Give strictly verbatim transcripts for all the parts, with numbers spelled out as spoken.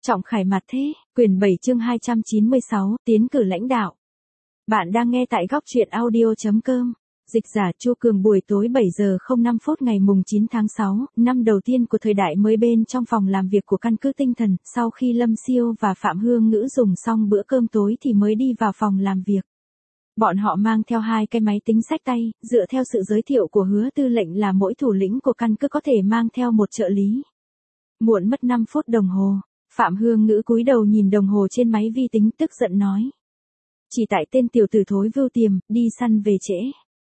Trọng khải mặt thế, quyển bảy chương hai trăm chín mươi sáu, tiến cử lãnh đạo. Bạn đang nghe tại góc truyện audio.com. Dịch giả Chu Cường. Buổi tối bảy giờ không năm phút ngày mùng chín tháng sáu, năm đầu tiên của thời đại mới, bên trong phòng làm việc của căn cứ tinh thần, sau khi Lâm Siêu và Phạm Hương Ngữ dùng xong bữa cơm tối thì mới đi vào phòng làm việc. Bọn họ mang theo hai cái máy tính xách tay, dựa theo sự giới thiệu của Hứa Tư lệnh là mỗi thủ lĩnh của căn cứ có thể mang theo một trợ lý. Muộn mất năm phút đồng hồ. Phạm Hương Ngữ cúi đầu nhìn đồng hồ trên máy vi tính, tức giận nói. Chỉ tại tên tiểu tử thối Vưu Tiềm, đi săn về trễ.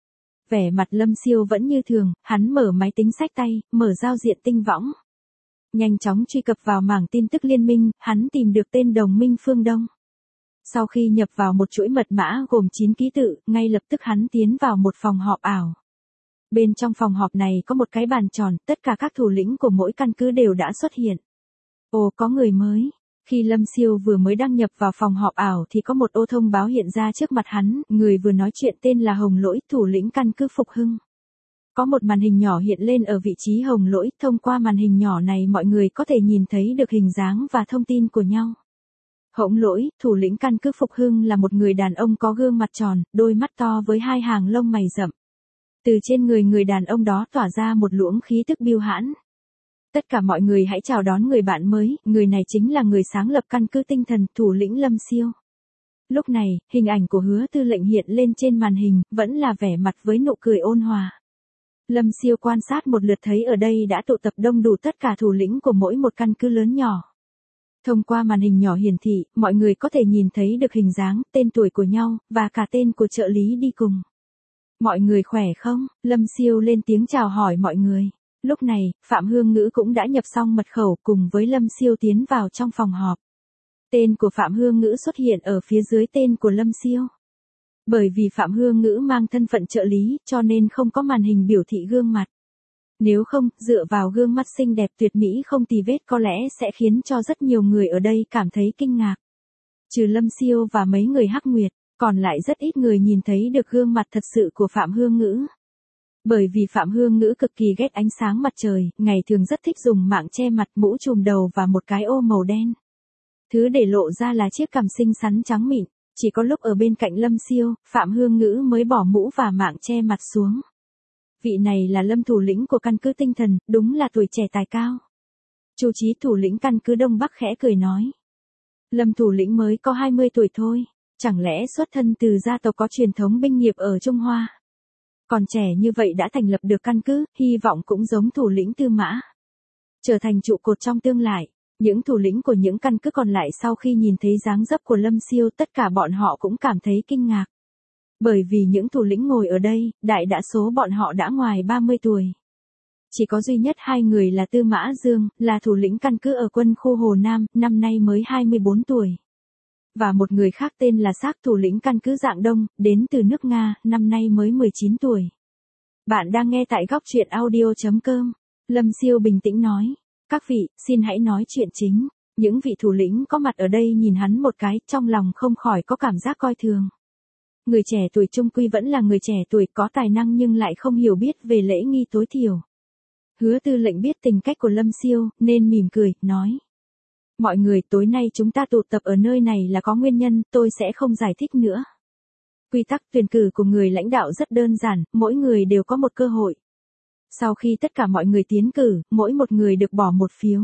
Vẻ mặt Lâm Siêu vẫn như thường, hắn mở máy tính xách tay, mở giao diện tinh võng. Nhanh chóng truy cập vào mảng tin tức liên minh, hắn tìm được tên đồng minh Phương Đông. Sau khi nhập vào một chuỗi mật mã gồm chín ký tự, ngay lập tức hắn tiến vào một phòng họp ảo. Bên trong phòng họp này có một cái bàn tròn, tất cả các thủ lĩnh của mỗi căn cứ đều đã xuất hiện. Ồ, có người mới. Khi Lâm Siêu vừa mới đăng nhập vào phòng họp ảo thì có một ô thông báo hiện ra trước mặt hắn, người vừa nói chuyện tên là Hồng Lỗi, thủ lĩnh căn cứ Phục Hưng. Có một màn hình nhỏ hiện lên ở vị trí Hồng Lỗi, thông qua màn hình nhỏ này mọi người có thể nhìn thấy được hình dáng và thông tin của nhau. Hồng Lỗi, thủ lĩnh căn cứ Phục Hưng là một người đàn ông có gương mặt tròn, đôi mắt to với hai hàng lông mày rậm. Từ trên người người đàn ông đó tỏa ra một luồng khí tức biêu hãn. Tất cả mọi người hãy chào đón người bạn mới, người này chính là người sáng lập căn cứ tinh thần, thủ lĩnh Lâm Siêu. Lúc này, hình ảnh của Hứa Tư lệnh hiện lên trên màn hình, vẫn là vẻ mặt với nụ cười ôn hòa. Lâm Siêu quan sát một lượt thấy ở đây đã tụ tập đông đủ tất cả thủ lĩnh của mỗi một căn cứ lớn nhỏ. Thông qua màn hình nhỏ hiển thị, mọi người có thể nhìn thấy được hình dáng, tên tuổi của nhau, và cả tên của trợ lý đi cùng. Mọi người khỏe không? Lâm Siêu lên tiếng chào hỏi mọi người. Lúc này, Phạm Hương Ngữ cũng đã nhập xong mật khẩu cùng với Lâm Siêu tiến vào trong phòng họp. Tên của Phạm Hương Ngữ xuất hiện ở phía dưới tên của Lâm Siêu. Bởi vì Phạm Hương Ngữ mang thân phận trợ lý, cho nên không có màn hình biểu thị gương mặt. Nếu không, dựa vào gương mặt xinh đẹp tuyệt mỹ không tì vết có lẽ sẽ khiến cho rất nhiều người ở đây cảm thấy kinh ngạc. Trừ Lâm Siêu và mấy người Hắc Nguyệt, còn lại rất ít người nhìn thấy được gương mặt thật sự của Phạm Hương Ngữ. Bởi vì Phạm Hương Ngữ cực kỳ ghét ánh sáng mặt trời, ngày thường rất thích dùng mạng che mặt, mũ trùm đầu và một cái ô màu đen. Thứ để lộ ra là chiếc cằm xinh xắn trắng mịn, chỉ có lúc ở bên cạnh Lâm Siêu, Phạm Hương Ngữ mới bỏ mũ và mạng che mặt xuống. Vị này là Lâm thủ lĩnh của căn cứ tinh thần, đúng là tuổi trẻ tài cao. Chu Chí, thủ lĩnh căn cứ Đông Bắc, khẽ cười nói. Lâm thủ lĩnh mới có hai mươi tuổi thôi, chẳng lẽ xuất thân từ gia tộc có truyền thống binh nghiệp ở Trung Hoa. Còn trẻ như vậy đã thành lập được căn cứ, hy vọng cũng giống thủ lĩnh Tư Mã. Trở thành trụ cột trong tương lai. Những thủ lĩnh của những căn cứ còn lại sau khi nhìn thấy dáng dấp của Lâm Siêu, tất cả bọn họ cũng cảm thấy kinh ngạc. Bởi vì những thủ lĩnh ngồi ở đây, đại đa số bọn họ đã ngoài ba mươi tuổi. Chỉ có duy nhất hai người là Tư Mã Dương, là thủ lĩnh căn cứ ở quân khu Hồ Nam, năm nay mới hai mươi bốn tuổi. Và một người khác tên là Sác, thủ lĩnh căn cứ Dạng Đông, đến từ nước Nga, năm nay mới mười chín tuổi. Bạn đang nghe tại góc truyện audio.com. Lâm Siêu bình tĩnh nói. Các vị, xin hãy nói chuyện chính. Những vị thủ lĩnh có mặt ở đây nhìn hắn một cái, trong lòng không khỏi có cảm giác coi thường. Người trẻ tuổi trung quy vẫn là người trẻ tuổi, có tài năng nhưng lại không hiểu biết về lễ nghi tối thiểu. Hứa Tư lệnh biết tình cách của Lâm Siêu, nên mỉm cười, nói. Mọi người, tối nay chúng ta tụ tập ở nơi này là có nguyên nhân, tôi sẽ không giải thích nữa. Quy tắc tuyển cử của người lãnh đạo rất đơn giản, mỗi người đều có một cơ hội. Sau khi tất cả mọi người tiến cử, mỗi một người được bỏ một phiếu.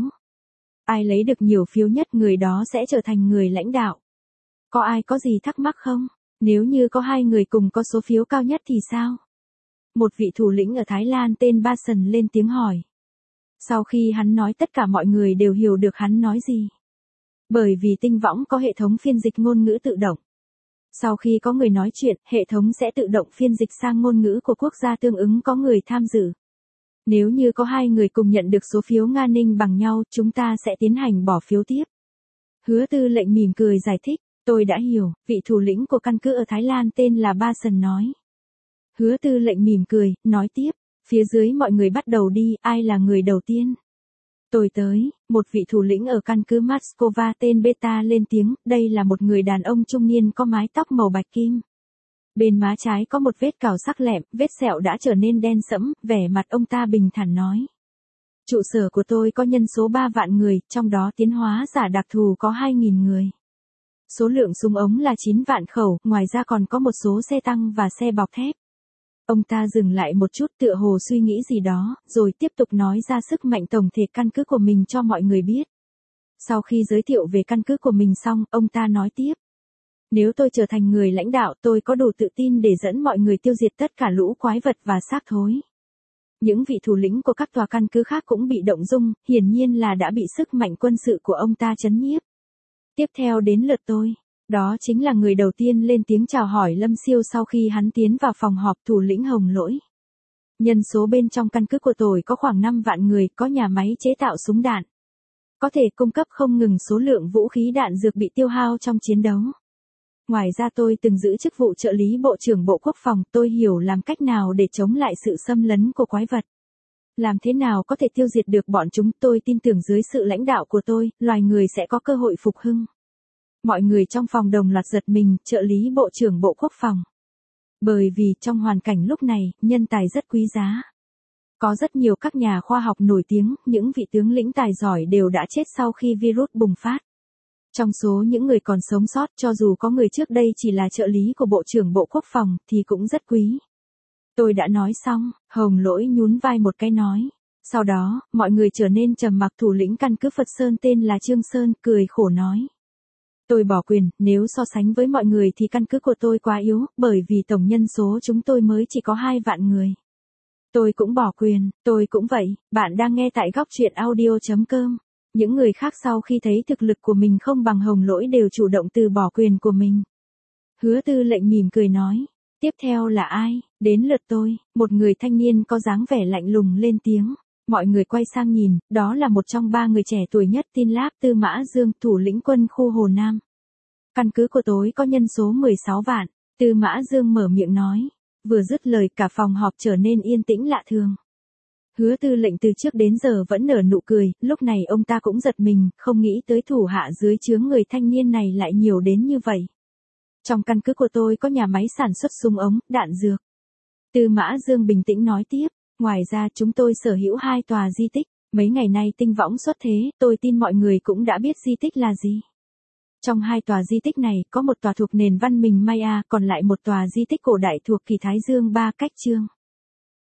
Ai lấy được nhiều phiếu nhất người đó sẽ trở thành người lãnh đạo. Có ai có gì thắc mắc không? Nếu như có hai người cùng có số phiếu cao nhất thì sao? Một vị thủ lĩnh ở Thái Lan tên Ba Sần lên tiếng hỏi. Sau khi hắn nói tất cả mọi người đều hiểu được hắn nói gì. Bởi vì tinh võng có hệ thống phiên dịch ngôn ngữ tự động. Sau khi có người nói chuyện, hệ thống sẽ tự động phiên dịch sang ngôn ngữ của quốc gia tương ứng có người tham dự. Nếu như có hai người cùng nhận được số phiếu Nga Ninh bằng nhau, chúng ta sẽ tiến hành bỏ phiếu tiếp. Hứa Tư lệnh mỉm cười giải thích, tôi đã hiểu, vị thủ lĩnh của căn cứ ở Thái Lan tên là Ba Sần nói. Hứa Tư lệnh mỉm cười, nói tiếp, phía dưới mọi người bắt đầu đi, ai là người đầu tiên? Tôi tới, một vị thủ lĩnh ở căn cứ Moscow tên Beta lên tiếng, đây là một người đàn ông trung niên có mái tóc màu bạch kim. Bên má trái có một vết cào sắc lẹm, vết sẹo đã trở nên đen sẫm, vẻ mặt ông ta bình thản nói. Trụ sở của tôi có nhân số ba vạn người, trong đó tiến hóa giả đặc thù có hai nghìn người. Số lượng súng ống là chín vạn khẩu, ngoài ra còn có một số xe tăng và xe bọc thép. Ông ta dừng lại một chút tựa hồ suy nghĩ gì đó, rồi tiếp tục nói ra sức mạnh tổng thể căn cứ của mình cho mọi người biết. Sau khi giới thiệu về căn cứ của mình xong, ông ta nói tiếp. Nếu tôi trở thành người lãnh đạo, tôi có đủ tự tin để dẫn mọi người tiêu diệt tất cả lũ quái vật và xác thối. Những vị thủ lĩnh của các tòa căn cứ khác cũng bị động dung, hiển nhiên là đã bị sức mạnh quân sự của ông ta chấn nhiếp. Tiếp theo đến lượt tôi. Đó chính là người đầu tiên lên tiếng chào hỏi Lâm Siêu sau khi hắn tiến vào phòng họp. Thủ lĩnh Hồng Lỗi. Nhân số bên trong căn cứ của tôi có khoảng năm vạn người, có nhà máy chế tạo súng đạn. Có thể cung cấp không ngừng số lượng vũ khí đạn dược bị tiêu hao trong chiến đấu. Ngoài ra tôi từng giữ chức vụ trợ lý Bộ trưởng Bộ Quốc phòng, tôi hiểu làm cách nào để chống lại sự xâm lấn của quái vật. Làm thế nào có thể tiêu diệt được bọn chúng, tôi tin tưởng dưới sự lãnh đạo của tôi, loài người sẽ có cơ hội phục hưng. Mọi người trong phòng đồng loạt giật mình, trợ lý Bộ trưởng Bộ Quốc phòng. Bởi vì trong hoàn cảnh lúc này, nhân tài rất quý giá. Có rất nhiều các nhà khoa học nổi tiếng, những vị tướng lĩnh tài giỏi đều đã chết sau khi virus bùng phát. Trong số những người còn sống sót, cho dù có người trước đây chỉ là trợ lý của Bộ trưởng Bộ Quốc phòng, thì cũng rất quý. Tôi đã nói xong, Hồng Lỗi nhún vai một cái nói. Sau đó, mọi người trở nên trầm mặc. Thủ lĩnh căn cứ Phật Sơn tên là Trương Sơn, cười khổ nói. Tôi bỏ quyền, nếu so sánh với mọi người thì căn cứ của tôi quá yếu, bởi vì tổng nhân số chúng tôi mới chỉ có hai vạn người. Tôi cũng bỏ quyền, tôi cũng vậy. Bạn đang nghe tại góc truyện audio chấm com. Những người khác sau khi thấy thực lực của mình không bằng Hồng Lỗi đều chủ động từ bỏ quyền của mình. Hứa Tư lệnh mỉm cười nói. Tiếp theo là ai? Đến lượt tôi. Một người thanh niên có dáng vẻ lạnh lùng lên tiếng. Mọi người quay sang nhìn, đó là một trong ba người trẻ tuổi nhất. Tin Láp Tư Mã Dương, thủ lĩnh quân khu Hồ Nam. Căn cứ của tôi có nhân số mười sáu vạn. Tư Mã Dương mở miệng nói. Vừa dứt lời cả phòng họp trở nên yên tĩnh lạ thường. Hứa Tư lệnh từ trước đến giờ vẫn nở nụ cười, lúc này ông ta cũng giật mình, không nghĩ tới thủ hạ dưới trướng người thanh niên này lại nhiều đến như vậy. Trong căn cứ của tôi có nhà máy sản xuất súng ống, đạn dược. Tư Mã Dương bình tĩnh nói tiếp, ngoài ra chúng tôi sở hữu hai tòa di tích, mấy ngày nay tinh võng xuất thế, tôi tin mọi người cũng đã biết di tích là gì. Trong hai tòa di tích này, có một tòa thuộc nền văn minh Maya, còn lại một tòa di tích cổ đại thuộc Kỳ Thái Dương Ba Cách Chương.